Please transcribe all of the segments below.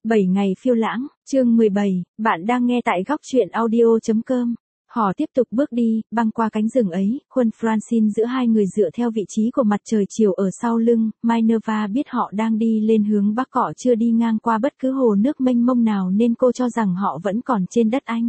7 ngày phiêu lãng, chương 17, bạn đang nghe tại góc truyện audio.com. Họ tiếp tục bước đi, băng qua cánh rừng ấy, khuôn Francine giữa hai người dựa theo vị trí của mặt trời chiều ở sau lưng, Minerva biết họ đang đi lên hướng bắc, họ chưa đi ngang qua bất cứ hồ nước mênh mông nào nên cô cho rằng họ vẫn còn trên đất Anh.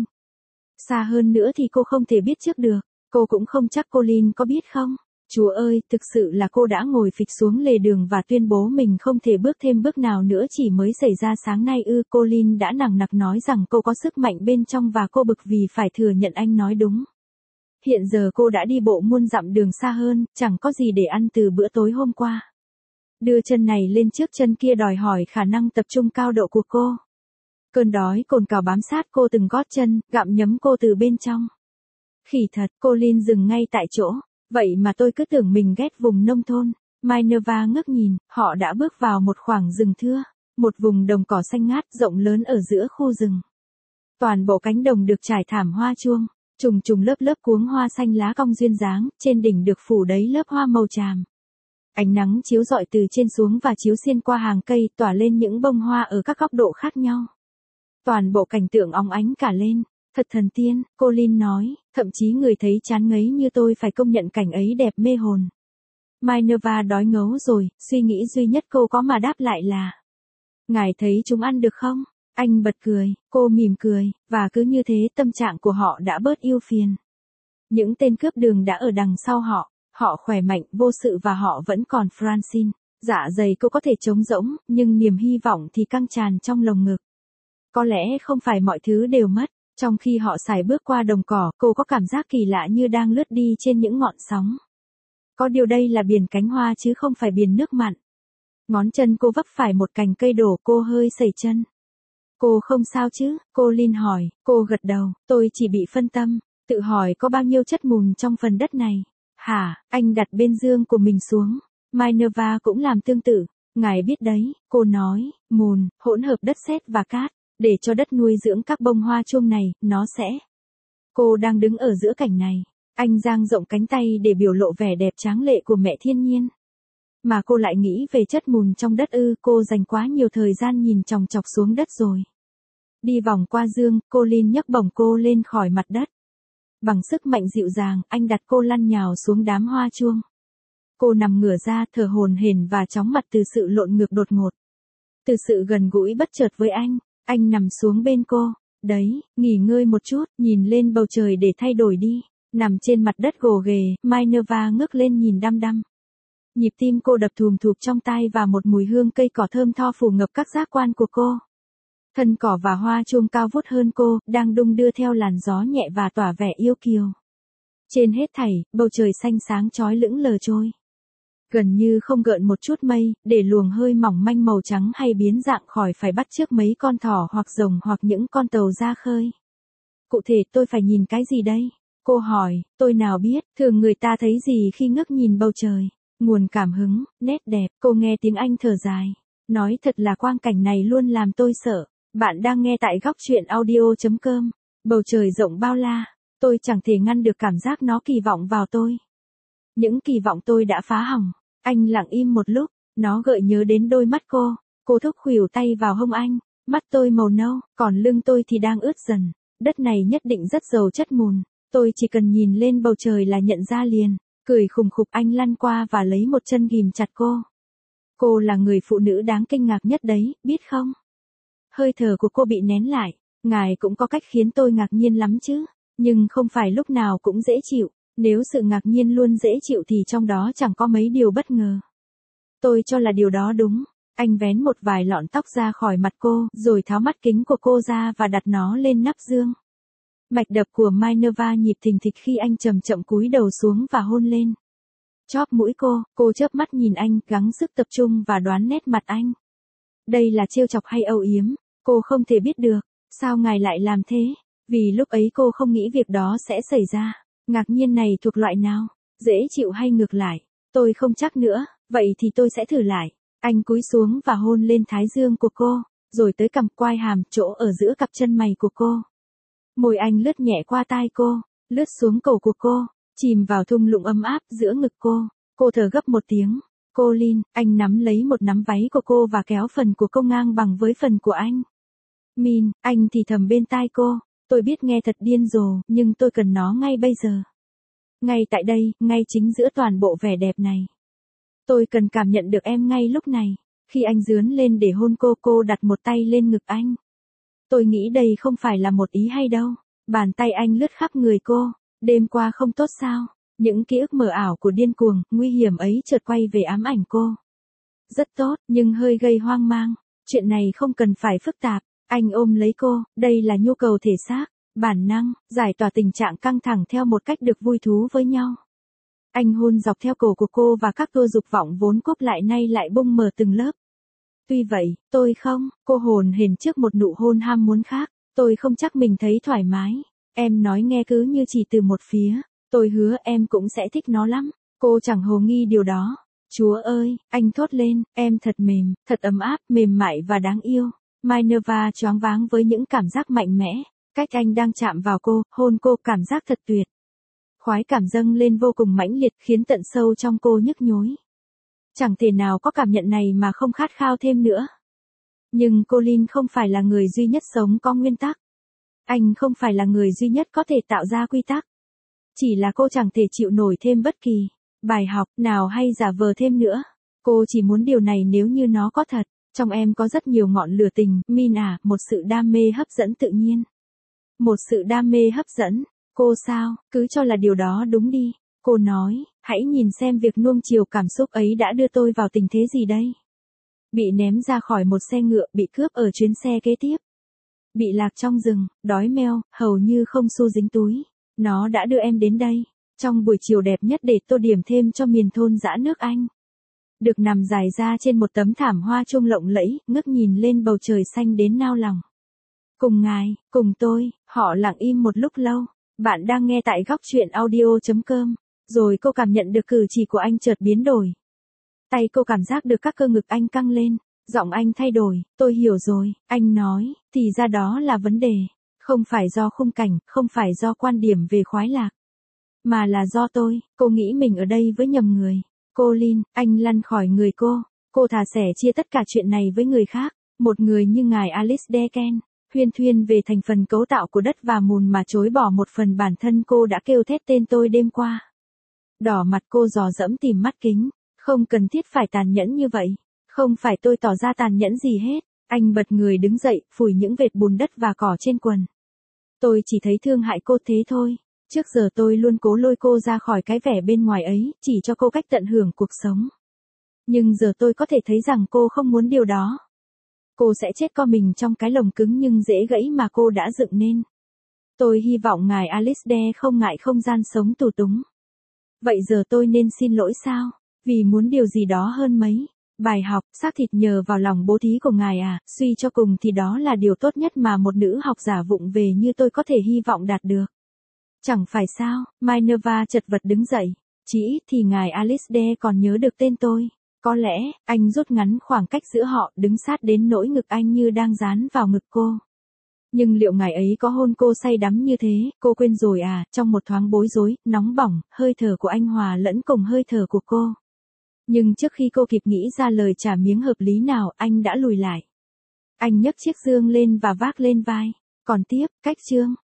Xa hơn nữa thì cô không thể biết trước được, cô cũng không chắc Colin có biết không. Chúa ơi, thực sự là cô đã ngồi phịch xuống lề đường và tuyên bố mình không thể bước thêm bước nào nữa, chỉ mới xảy ra sáng nay ư. Colin đã nằng nặc nói rằng cô có sức mạnh bên trong và cô bực vì phải thừa nhận anh nói đúng. Hiện giờ cô đã đi bộ muôn dặm đường xa hơn, chẳng có gì để ăn từ bữa tối hôm qua. Đưa chân này lên trước chân kia đòi hỏi khả năng tập trung cao độ của cô. Cơn đói cồn cào bám sát cô từng gót chân, gặm nhấm cô từ bên trong. Khỉ thật, Colin dừng ngay tại chỗ. Vậy mà tôi cứ tưởng mình ghét vùng nông thôn. Minerva ngước nhìn, họ đã bước vào một khoảng rừng thưa, một vùng đồng cỏ xanh ngát rộng lớn ở giữa khu rừng. Toàn bộ cánh đồng được trải thảm hoa chuông, trùng trùng lớp lớp cuống hoa xanh lá cong duyên dáng, trên đỉnh được phủ đầy lớp hoa màu tràm. Ánh nắng chiếu rọi từ trên xuống và chiếu xuyên qua hàng cây, tỏa lên những bông hoa ở các góc độ khác nhau. Toàn bộ cảnh tượng óng ánh cả lên. Thật thần tiên, Colin nói, thậm chí người thấy chán ngấy như tôi phải công nhận cảnh ấy đẹp mê hồn. Minerva đói ngấu rồi, suy nghĩ duy nhất cô có mà đáp lại là: ngài thấy chúng ăn được không? Anh bật cười, cô mỉm cười, và cứ như thế tâm trạng của họ đã bớt ưu phiền. Những tên cướp đường đã ở đằng sau họ khỏe mạnh, vô sự và họ vẫn còn Francine. Dạ dày cô có thể trống rỗng, nhưng niềm hy vọng thì căng tràn trong lồng ngực. Có lẽ không phải mọi thứ đều mất. Trong khi họ sải bước qua đồng cỏ, cô có cảm giác kỳ lạ như đang lướt đi trên những ngọn sóng. Có điều đây là biển cánh hoa chứ không phải biển nước mặn. Ngón chân cô vấp phải một cành cây đổ, cô hơi sẩy chân. Cô không sao chứ? Colin hỏi, cô gật đầu, tôi chỉ bị phân tâm, tự hỏi có bao nhiêu chất mùn trong phần đất này. Hả? Anh đặt bên dương của mình xuống. Minerva cũng làm tương tự. Ngài biết đấy, cô nói, mùn, hỗn hợp đất sét và cát. Để cho đất nuôi dưỡng các bông hoa chuông này, nó sẽ... Cô đang đứng ở giữa cảnh này. Anh dang rộng cánh tay để biểu lộ vẻ đẹp tráng lệ của mẹ thiên nhiên. Mà cô lại nghĩ về chất mùn trong đất ư? Cô dành quá nhiều thời gian nhìn chòng chọc xuống đất rồi. Đi vòng qua dương, Colin nhấc bổng cô lên khỏi mặt đất. Bằng sức mạnh dịu dàng, anh đặt cô lăn nhào xuống đám hoa chuông. Cô nằm ngửa ra, thở hổn hển và chóng mặt từ sự lộn ngược đột ngột. Từ sự gần gũi bất chợt với anh. Anh nằm xuống bên cô. Đấy, nghỉ ngơi một chút, nhìn lên bầu trời để thay đổi đi. Nằm trên mặt đất gồ ghề, Minerva ngước lên nhìn đăm đăm. Nhịp tim cô đập thùm thụp trong tai và một mùi hương cây cỏ thơm tho phủ ngập các giác quan của cô. Thân cỏ và hoa chuông cao vút hơn cô, đang đung đưa theo làn gió nhẹ và tỏa vẻ yêu kiều. Trên hết thảy, bầu trời xanh sáng chói lững lờ trôi. Gần như không gợn một chút mây, để luồng hơi mỏng manh màu trắng hay biến dạng khỏi phải bắt chước mấy con thỏ hoặc rồng hoặc những con tàu ra khơi. Cụ thể tôi phải nhìn cái gì đây? Cô hỏi, tôi nào biết, thường người ta thấy gì khi ngước nhìn bầu trời? Nguồn cảm hứng, nét đẹp, cô nghe tiếng Anh thở dài. Nói thật là quang cảnh này luôn làm tôi sợ. Bạn đang nghe tại góc truyện audio.com. Bầu trời rộng bao la, tôi chẳng thể ngăn được cảm giác nó kỳ vọng vào tôi. Những kỳ vọng tôi đã phá hỏng. Anh lặng im một lúc, nó gợi nhớ đến đôi mắt cô. Cô thúc khuỷu tay vào hông anh. Mắt tôi màu nâu, còn lưng tôi thì đang ướt dần. Đất này nhất định rất giàu chất mùn. Tôi chỉ cần nhìn lên bầu trời là nhận ra liền. Cười khùng khục anh lăn qua và lấy một chân ghìm chặt cô. Cô là người phụ nữ đáng kinh ngạc nhất đấy, biết không? Hơi thở của cô bị nén lại. Ngài cũng có cách khiến tôi ngạc nhiên lắm chứ. Nhưng không phải lúc nào cũng dễ chịu. Nếu sự ngạc nhiên luôn dễ chịu thì trong đó chẳng có mấy điều bất ngờ. Tôi cho là điều đó đúng. Anh vén một vài lọn tóc ra khỏi mặt cô, rồi tháo mắt kính của cô ra và đặt nó lên nắp dương. Mạch đập của Minerva nhịp thình thịch khi anh chậm chậm cúi đầu xuống và hôn lên. Chóp mũi cô chớp mắt nhìn anh, gắng sức tập trung và đoán nét mặt anh. Đây là trêu chọc hay âu yếm? Cô không thể biết được. Sao ngài lại làm thế? Vì lúc ấy cô không nghĩ việc đó sẽ xảy ra. Ngạc nhiên này thuộc loại nào? Dễ chịu hay ngược lại? Tôi không chắc nữa, vậy thì tôi sẽ thử lại. Anh cúi xuống và hôn lên thái dương của cô, rồi tới cằm quai hàm, chỗ ở giữa cặp chân mày của cô. Môi anh lướt nhẹ qua tai cô, lướt xuống cổ của cô, chìm vào thung lũng ấm áp giữa ngực cô. Cô thở gấp một tiếng. Colin, anh nắm lấy một nắm váy của cô và kéo phần của cô ngang bằng với phần của anh. Min, anh thì thầm bên tai cô, tôi biết nghe thật điên rồ, nhưng tôi cần nó ngay bây giờ. Ngay tại đây, ngay chính giữa toàn bộ vẻ đẹp này. Tôi cần cảm nhận được em ngay lúc này. Khi anh dướn lên để hôn cô đặt một tay lên ngực anh. Tôi nghĩ đây không phải là một ý hay đâu. Bàn tay anh lướt khắp người cô. Đêm qua không tốt sao? Những ký ức mờ ảo của điên cuồng, nguy hiểm ấy chợt quay về ám ảnh cô. Rất tốt, nhưng hơi gây hoang mang. Chuyện này không cần phải phức tạp. Anh ôm lấy cô, đây là nhu cầu thể xác, bản năng, giải tỏa tình trạng căng thẳng theo một cách được vui thú với nhau. Anh hôn dọc theo cổ của cô và các tua dục vọng vốn cốp lại nay lại bung mở từng lớp. Tuy vậy, tôi không, cô hồn hển trước một nụ hôn ham muốn khác, tôi không chắc mình thấy thoải mái. Em nói nghe cứ như chỉ từ một phía, tôi hứa em cũng sẽ thích nó lắm. Cô chẳng hồ nghi điều đó. Chúa ơi, anh thốt lên, em thật mềm, thật ấm áp, mềm mại và đáng yêu. Minerva choáng váng với những cảm giác mạnh mẽ, cách anh đang chạm vào cô, hôn cô cảm giác thật tuyệt. Khoái cảm dâng lên vô cùng mãnh liệt khiến tận sâu trong cô nhức nhối. Chẳng thể nào có cảm nhận này mà không khát khao thêm nữa. Nhưng Colin không phải là người duy nhất sống có nguyên tắc. Anh không phải là người duy nhất có thể tạo ra quy tắc. Chỉ là cô chẳng thể chịu nổi thêm bất kỳ bài học nào hay giả vờ thêm nữa. Cô chỉ muốn điều này nếu như nó có thật. Trong em có rất nhiều ngọn lửa tình, Min à, một sự đam mê hấp dẫn tự nhiên. Một sự đam mê hấp dẫn. Cô sao, cứ cho là điều đó đúng đi. Cô nói, hãy nhìn xem việc nuông chiều cảm xúc ấy đã đưa tôi vào tình thế gì đây. Bị ném ra khỏi một xe ngựa, bị cướp ở chuyến xe kế tiếp. Bị lạc trong rừng, đói meo, hầu như không xu dính túi. Nó đã đưa em đến đây, trong buổi chiều đẹp nhất để tô điểm thêm cho miền thôn dã nước Anh. Được nằm dài ra trên một tấm thảm hoa trung lộng lẫy, ngước nhìn lên bầu trời xanh đến nao lòng. Cùng ngài, cùng tôi, họ lặng im một lúc lâu. Bạn đang nghe tại góc truyện audio.com. Rồi cô cảm nhận được cử chỉ của anh chợt biến đổi. Tay cô cảm giác được các cơ ngực anh căng lên. Giọng anh thay đổi, tôi hiểu rồi, anh nói, thì ra đó là vấn đề. Không phải do khung cảnh, không phải do quan điểm về khoái lạc. Mà là do tôi, cô nghĩ mình ở đây với nhầm người. Colin, anh lăn khỏi người cô thà sẻ chia tất cả chuyện này với người khác. Một người như ngài Alice Deakin, huyên thuyên về thành phần cấu tạo của đất và mùn mà chối bỏ một phần bản thân cô đã kêu thét tên tôi đêm qua. Đỏ mặt cô dò dẫm tìm mắt kính, không cần thiết phải tàn nhẫn như vậy, không phải tôi tỏ ra tàn nhẫn gì hết. Anh bật người đứng dậy, phủi những vệt bùn đất và cỏ trên quần. Tôi chỉ thấy thương hại cô thế thôi. Trước giờ tôi luôn cố lôi cô ra khỏi cái vẻ bên ngoài ấy, chỉ cho cô cách tận hưởng cuộc sống. Nhưng giờ tôi có thể thấy rằng cô không muốn điều đó. Cô sẽ chết co mình trong cái lồng cứng nhưng dễ gãy mà cô đã dựng nên. Tôi hy vọng ngài Alice Dare không ngại không gian sống tù túng. Vậy giờ tôi nên xin lỗi sao? Vì muốn điều gì đó hơn mấy. Bài học, xác thịt nhờ vào lòng bố thí của ngài à, suy cho cùng thì đó là điều tốt nhất mà một nữ học giả vụng về như tôi có thể hy vọng đạt được. Chẳng phải sao, Minerva chật vật đứng dậy. Chỉ ít thì ngài Alice Dare còn nhớ được tên tôi. Có lẽ, anh rút ngắn khoảng cách giữa họ, đứng sát đến nỗi ngực anh như đang dán vào ngực cô. Nhưng liệu ngài ấy có hôn cô say đắm như thế, cô quên rồi à, trong một thoáng bối rối, nóng bỏng, hơi thở của anh hòa lẫn cùng hơi thở của cô. Nhưng trước khi cô kịp nghĩ ra lời trả miếng hợp lý nào, anh đã lùi lại. Anh nhấc chiếc dương lên và vác lên vai. Còn tiếp, cách chương.